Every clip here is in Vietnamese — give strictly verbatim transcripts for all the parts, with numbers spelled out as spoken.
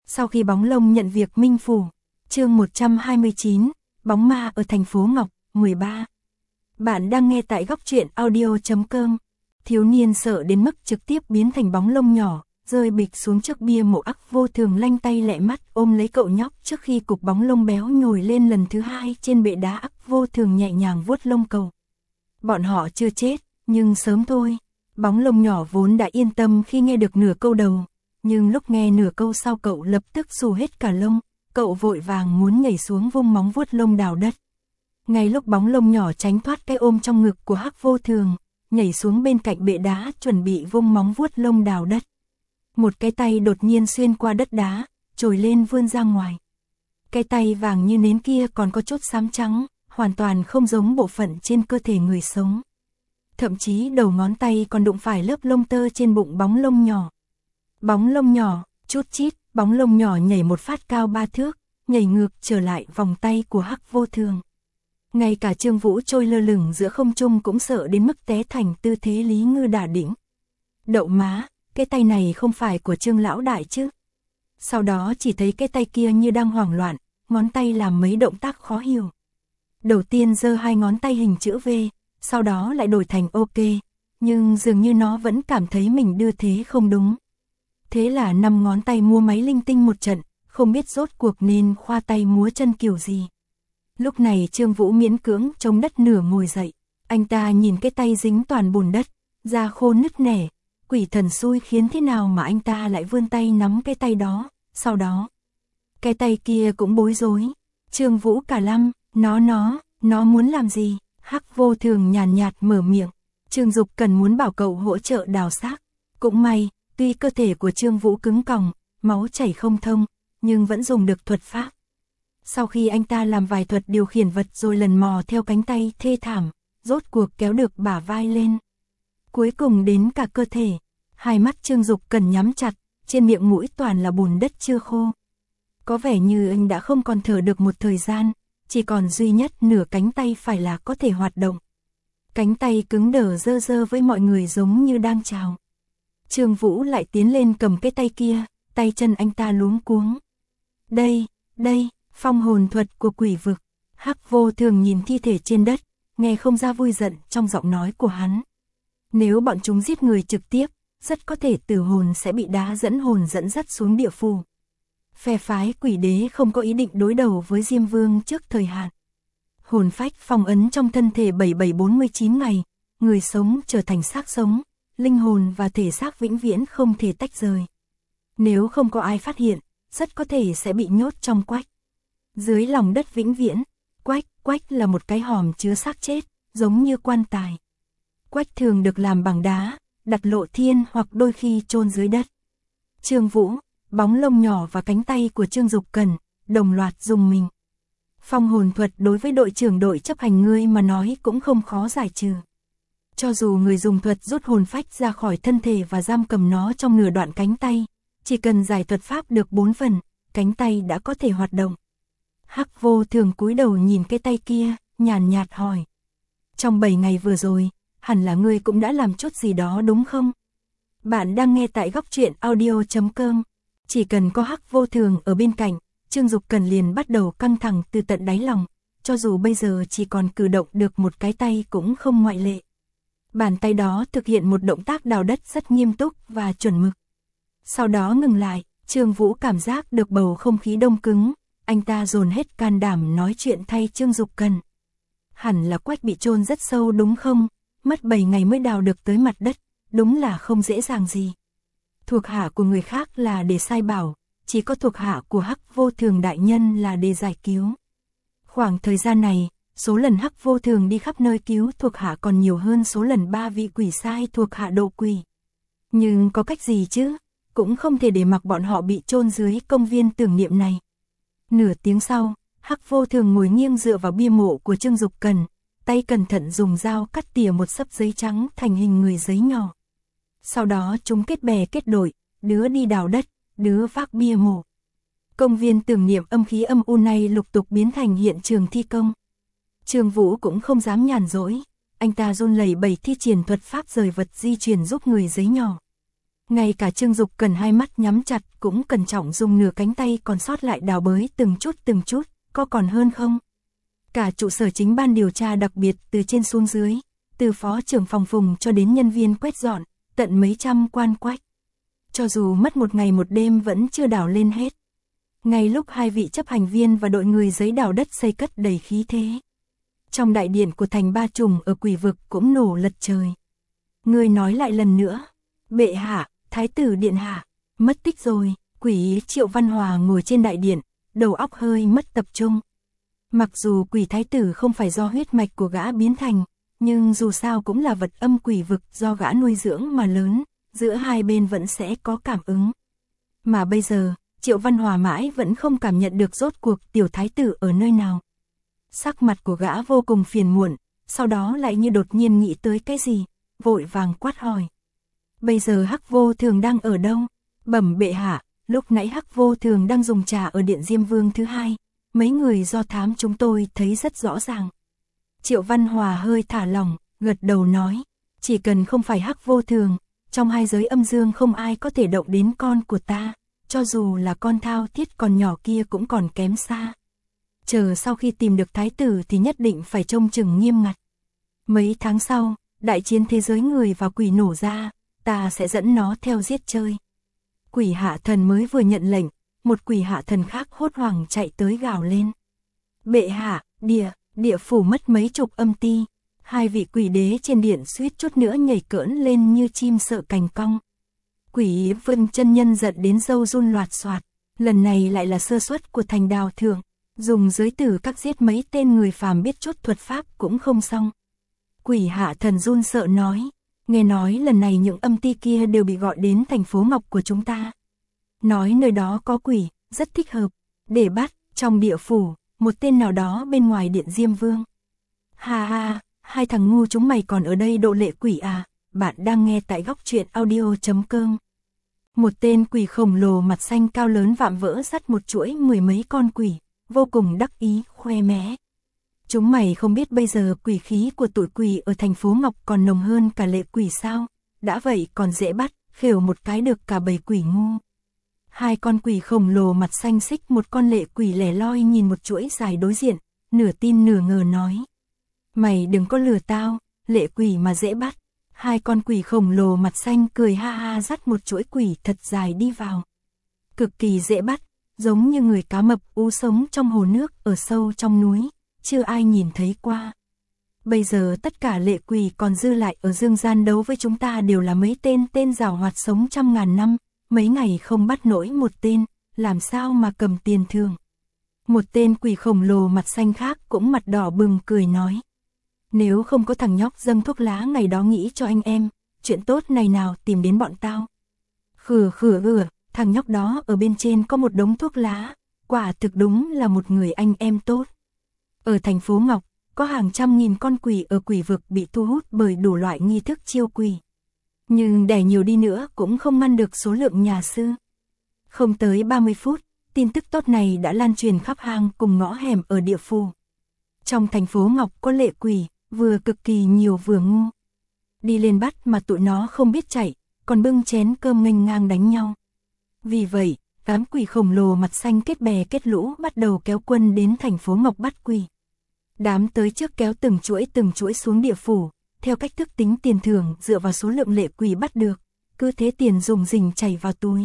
Sau khi Bóng Lông nhận việc minh phủ, chương một trăm hai mươi chín, Bóng ma ở thành phố Ngọc, mười ba. Bạn đang nghe tại góc truyện audio chấm com. Thiếu niên sợ đến mức trực tiếp biến thành bóng lông nhỏ, rơi bịch xuống trước bia mộ. Ắc Vô Thường lanh tay lẹ mắt ôm lấy cậu nhóc trước khi cục bóng lông béo nhồi lên lần thứ hai trên bệ đá. Ắc Vô Thường nhẹ nhàng vuốt lông cậu. Bọn họ chưa chết, nhưng sớm thôi. Bóng lông nhỏ vốn đã yên tâm khi nghe được nửa câu đầu, nhưng lúc nghe nửa câu sau cậu lập tức xù hết cả lông, cậu vội vàng muốn nhảy xuống vung móng vuốt lông đào đất. Ngay lúc bóng lông nhỏ tránh thoát cái ôm trong ngực của Hắc Vô Thường, nhảy xuống bên cạnh bệ đá chuẩn bị vung móng vuốt lông đào đất, một cái tay đột nhiên xuyên qua đất đá, trồi lên vươn ra ngoài. Cái tay vàng như nến kia còn có chốt xám trắng, hoàn toàn không giống bộ phận trên cơ thể người sống. Thậm chí đầu ngón tay còn đụng phải lớp lông tơ trên bụng bóng lông nhỏ. Bóng lông nhỏ, chút chít, bóng lông nhỏ nhảy một phát cao ba thước, nhảy ngược trở lại vòng tay của Hắc Vô Thường. Ngay cả Trương Vũ trôi lơ lửng giữa không trung cũng sợ đến mức té thành tư thế Lý Ngư đả đỉnh. Đậu má, cái tay này không phải của Trương lão đại chứ? Sau đó chỉ thấy cái tay kia như đang hoảng loạn, ngón tay làm mấy động tác khó hiểu. Đầu tiên giơ hai ngón tay hình chữ V, sau đó lại đổi thành OK, nhưng dường như nó vẫn cảm thấy mình đưa thế không đúng. Thế là năm ngón tay múa máy linh tinh một trận, không biết rốt cuộc nên khoa tay múa chân kiểu gì. Lúc này Trương Vũ miễn cưỡng chống đất nửa ngồi dậy, anh ta nhìn cái tay dính toàn bùn đất, da khô nứt nẻ, quỷ thần xui khiến thế nào mà anh ta lại vươn tay nắm cái tay đó, sau đó cái tay kia cũng bối rối. Trương Vũ cả lăm, nó nó, nó muốn làm gì? Hắc Vô Thường nhàn nhạt mở miệng. Trương Dục Cần muốn bảo cậu hỗ trợ đào xác. Cũng may, tuy cơ thể của Trương Vũ cứng còng, máu chảy không thông, nhưng vẫn dùng được thuật pháp. Sau khi anh ta làm vài thuật điều khiển vật rồi lần mò theo cánh tay thê thảm, rốt cuộc kéo được bả vai lên. Cuối cùng đến cả cơ thể, hai mắt Trương Dục Cần nhắm chặt, trên miệng mũi toàn là bùn đất chưa khô. Có vẻ như anh đã không còn thở được một thời gian, chỉ còn duy nhất nửa cánh tay phải là có thể hoạt động. Cánh tay cứng đờ dơ dơ với mọi người giống như đang chào. Trương Vũ lại tiến lên cầm cái tay kia, tay chân anh ta luống cuống. Đây, đây, phong hồn thuật của quỷ vực. Hắc Vô Thường nhìn thi thể trên đất, nghe không ra vui giận trong giọng nói của hắn. Nếu bọn chúng giết người trực tiếp, rất có thể tử hồn sẽ bị đá dẫn hồn dẫn dắt xuống địa phủ. Phe phái Quỷ Đế không có ý định đối đầu với Diêm Vương trước thời hạn. Hồn phách phong ấn trong thân thể bảy bảy bốn mươi chín ngày, người sống trở thành xác sống, linh hồn và thể xác vĩnh viễn không thể tách rời. Nếu không có ai phát hiện, rất có thể sẽ bị nhốt trong quách. Dưới lòng đất vĩnh viễn, quách, quách là một cái hòm chứa xác chết, giống như quan tài. Quách thường được làm bằng đá, đặt lộ thiên hoặc đôi khi chôn dưới đất. Trương Vũ, bóng lông nhỏ và cánh tay của Trương Dục Cần đồng loạt dùng mình. Phong hồn thuật đối với đội trưởng đội chấp hành ngươi mà nói cũng không khó giải trừ. Cho dù người dùng thuật rút hồn phách ra khỏi thân thể và giam cầm nó trong nửa đoạn cánh tay, chỉ cần giải thuật pháp được bốn phần, cánh tay đã có thể hoạt động. Hắc Vô Thường cúi đầu nhìn cái tay kia, nhàn nhạt hỏi. Trong bảy ngày vừa rồi, hẳn là ngươi cũng đã làm chút gì đó đúng không? Bạn đang nghe tại góc truyện audio chấm com. Chỉ cần có Hắc Vô Thường ở bên cạnh, Trương Dục Cần liền bắt đầu căng thẳng từ tận đáy lòng, cho dù bây giờ chỉ còn cử động được một cái tay cũng không ngoại lệ. Bàn tay đó thực hiện một động tác đào đất rất nghiêm túc và chuẩn mực. Sau đó ngừng lại, Trương Vũ cảm giác được bầu không khí đông cứng, anh ta dồn hết can đảm nói chuyện thay Trương Dục Cần. Hẳn là quách bị chôn rất sâu đúng không? Mất bảy ngày mới đào được tới mặt đất, đúng là không dễ dàng gì. Thuộc hạ của người khác là để sai bảo, chỉ có thuộc hạ của Hắc Vô Thường đại nhân là để giải cứu. Khoảng thời gian này, số lần Hắc Vô Thường đi khắp nơi cứu thuộc hạ còn nhiều hơn số lần ba vị quỷ sai thuộc hạ độ quỷ. Nhưng có cách gì chứ? Cũng không thể để mặc bọn họ bị chôn dưới công viên tưởng niệm này. Nửa tiếng sau, Hắc Vô Thường ngồi nghiêng dựa vào bia mộ của Trương Dục Cần, tay cẩn thận dùng dao cắt tỉa một xấp giấy trắng thành hình người giấy nhỏ. Sau đó chúng kết bè kết đội, đứa đi đào đất, đứa vác bia mộ. Công viên tưởng niệm âm khí âm u này lục tục biến thành hiện trường thi công. Trương Vũ cũng không dám nhàn rỗi, anh ta run lẩy bẩy thi triển thuật pháp rời vật di chuyển giúp người giấy nhỏ. Ngay cả Trương Dục cần hai mắt nhắm chặt cũng cẩn trọng dùng nửa cánh tay còn sót lại đào bới từng chút từng chút, có còn hơn không? Cả trụ sở chính ban điều tra đặc biệt từ trên xuống dưới, từ phó trưởng phòng Phùng cho đến nhân viên quét dọn, tận mấy trăm quan quách. Cho dù mất một ngày một đêm vẫn chưa đào lên hết. Ngay lúc hai vị chấp hành viên và đội người giấy đào đất xây cất đầy khí thế. Trong đại điện của thành Ba Trùng ở Quỷ Vực cũng nổ lật trời. Người nói lại lần nữa, bệ hạ, thái tử điện hạ, mất tích rồi. Quỷ Triệu Văn Hòa ngồi trên đại điện, đầu óc hơi mất tập trung. Mặc dù quỷ thái tử không phải do huyết mạch của gã biến thành, nhưng dù sao cũng là vật âm quỷ vực do gã nuôi dưỡng mà lớn, giữa hai bên vẫn sẽ có cảm ứng. Mà bây giờ, Triệu Văn Hòa mãi vẫn không cảm nhận được rốt cuộc tiểu thái tử ở nơi nào. Sắc mặt của gã vô cùng phiền muộn, sau đó lại như đột nhiên nghĩ tới cái gì, vội vàng quát hỏi. Bây giờ Hắc Vô Thường đang ở đâu? Bẩm bệ hạ, lúc nãy Hắc Vô Thường đang dùng trà ở điện Diêm Vương thứ hai, mấy người do thám chúng tôi thấy rất rõ ràng. Triệu Văn Hòa hơi thả lỏng, gật đầu nói, chỉ cần không phải Hắc Vô Thường, trong hai giới âm dương không ai có thể động đến con của ta, cho dù là con thao thiết còn nhỏ kia cũng còn kém xa. Chờ sau khi tìm được thái tử thì nhất định phải trông chừng nghiêm ngặt. Mấy tháng sau, đại chiến thế giới người và quỷ nổ ra, ta sẽ dẫn nó theo giết chơi. Quỷ hạ thần mới vừa nhận lệnh, một quỷ hạ thần khác hốt hoảng chạy tới gào lên. Bệ hạ, địa, địa phủ mất mấy chục âm ti. Hai vị quỷ đế trên điện suýt chút nữa nhảy cỡn lên như chim sợ cành cong. Quỷ Vương chân nhân giận đến râu run loạt soạt, lần này lại là sơ suất của thành Đào Thượng, dùng giới tử các giết mấy tên người phàm biết chút thuật pháp cũng không xong. Quỷ hạ thần run sợ nói, nghe nói lần này những âm ti kia đều bị gọi đến thành phố Ngọc của chúng ta. Nói nơi đó có quỷ, rất thích hợp, để bắt, trong địa phủ, một tên nào đó bên ngoài điện Diêm Vương. Ha ha, hai thằng ngu chúng mày còn ở đây độ lệ quỷ à, bạn đang nghe tại góc truyện audio chấm com. Một tên quỷ khổng lồ mặt xanh cao lớn vạm vỡ dắt một chuỗi mười mấy con quỷ, vô cùng đắc ý, khoe mẽ. Chúng mày không biết bây giờ quỷ khí của tụi quỷ ở thành phố Ngọc còn nồng hơn cả lệ quỷ sao, đã vậy còn dễ bắt, khều một cái được cả bầy quỷ ngu. Hai con quỷ khổng lồ mặt xanh xích một con lệ quỷ lẻ loi nhìn một chuỗi dài đối diện, nửa tin nửa ngờ nói. Mày đừng có lừa tao, lệ quỷ mà dễ bắt. Hai con quỷ khổng lồ mặt xanh cười ha ha dắt một chuỗi quỷ thật dài đi vào. Cực kỳ dễ bắt, giống như người cá mập ú sống trong hồ nước ở sâu trong núi, chưa ai nhìn thấy qua. Bây giờ tất cả lệ quỷ còn dư lại ở dương gian đấu với chúng ta đều là mấy tên tên giàu hoạt sống trăm ngàn năm, mấy ngày không bắt nổi một tên, làm sao mà cầm tiền thường. Một tên quỷ khổng lồ mặt xanh khác cũng mặt đỏ bừng cười nói. Nếu không có thằng nhóc dâng thuốc lá ngày đó nghĩ cho anh em, chuyện tốt này nào tìm đến bọn tao. Khử khử ừa, thằng nhóc đó ở bên trên có một đống thuốc lá, quả thực đúng là một người anh em tốt. Ở thành phố Ngọc, có hàng trăm nghìn con quỷ ở quỷ vực bị thu hút bởi đủ loại nghi thức chiêu quỷ. Nhưng đẻ nhiều đi nữa cũng không ngăn được số lượng nhà sư. Không tới ba mươi phút, tin tức tốt này đã lan truyền khắp hang cùng ngõ hẻm ở địa phủ. Trong thành phố Ngọc có lệ quỷ, vừa cực kỳ nhiều vừa ngu. Đi lên bắt mà tụi nó không biết chạy, còn bưng chén cơm nghênh ngang đánh nhau. Vì vậy, đám quỷ khổng lồ mặt xanh kết bè kết lũ bắt đầu kéo quân đến thành phố Ngọc bắt quỷ. Đám tới trước kéo từng chuỗi từng chuỗi xuống địa phủ, theo cách thức tính tiền thưởng dựa vào số lượng lệ quỷ bắt được, cứ thế tiền dùng rình chảy vào túi.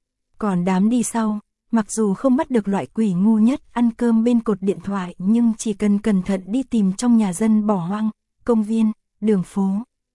Còn đám đi sau, mặc dù không bắt được loại quỷ ngu nhất ăn cơm bên cột điện thoại nhưng chỉ cần cẩn thận đi tìm trong nhà dân bỏ hoang, công viên, đường phố,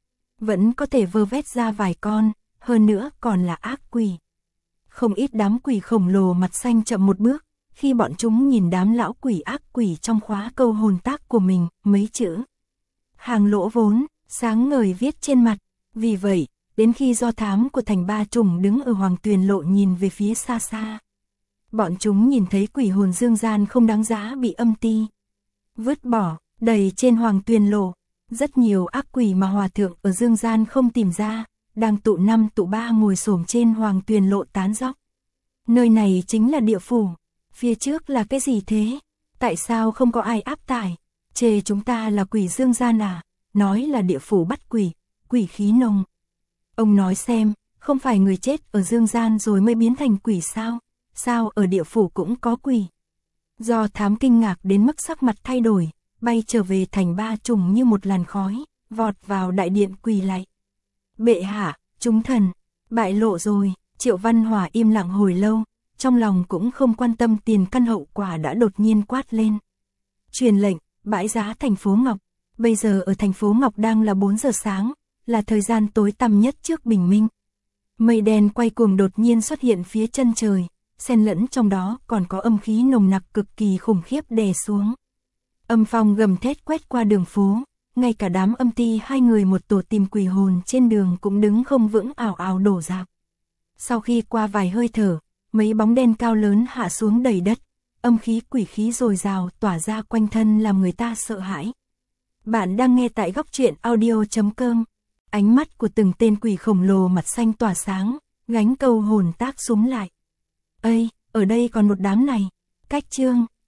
vẫn có thể vơ vét ra vài con, hơn nữa còn là ác quỷ. Không ít đám quỷ khổng lồ mặt xanh chậm một bước, khi bọn chúng nhìn đám lão quỷ ác quỷ trong khóa câu hồn tác của mình, mấy chữ hàng lỗ vốn, sáng ngời viết trên mặt. Vì vậy, đến khi do thám của thành Ba Trùng đứng ở Hoàng Tuyền Lộ nhìn về phía xa xa, bọn chúng nhìn thấy quỷ hồn dương gian không đáng giá bị âm ti vứt bỏ, đầy trên Hoàng Tuyền Lộ. Rất nhiều ác quỷ mà hòa thượng ở dương gian không tìm ra, đang tụ năm tụ ba ngồi xổm trên Hoàng Tuyền Lộ tán dóc. Nơi này chính là địa phủ, phía trước là cái gì thế? Tại sao không có ai áp tải? Chê chúng ta là quỷ dương gian à? Nói là địa phủ bắt quỷ, quỷ khí nồng. Ông nói xem, Không phải người chết ở dương gian rồi mới biến thành quỷ sao? Sao ở địa phủ cũng có quỷ? Do Thám kinh ngạc đến mức sắc mặt thay đổi, bay trở về thành ba trùng như một làn khói, vọt vào đại điện quỳ lạy. Bệ hạ, chúng thần, bại lộ rồi. Triệu Văn Hòa im lặng hồi lâu, trong lòng cũng không quan tâm tiền căn hậu quả đã đột nhiên quát lên. Truyền lệnh, bãi giá thành phố Ngọc. Bây giờ ở thành phố Ngọc đang là bốn giờ sáng, là thời gian tối tăm nhất trước bình minh. Mây đen quay cuồng đột nhiên xuất hiện phía chân trời, xen lẫn trong đó còn có âm khí nồng nặc cực kỳ khủng khiếp đè xuống. Âm phong gầm thét quét qua đường phố, ngay cả đám âm ti hai người một tổ tìm quỷ hồn trên đường cũng đứng không vững ảo ảo đổ rạp. Sau khi qua vài hơi thở, mấy bóng đen cao lớn hạ xuống đầy đất, âm khí quỷ khí dồi dào tỏa ra quanh thân làm người ta sợ hãi. Bạn đang nghe tại góc truyện audio chấm com. Ánh mắt của từng tên quỷ khổng lồ mặt xanh tỏa sáng, gánh câu hồn tác súng lại. Ây, ở đây còn một đám này. Cách chương,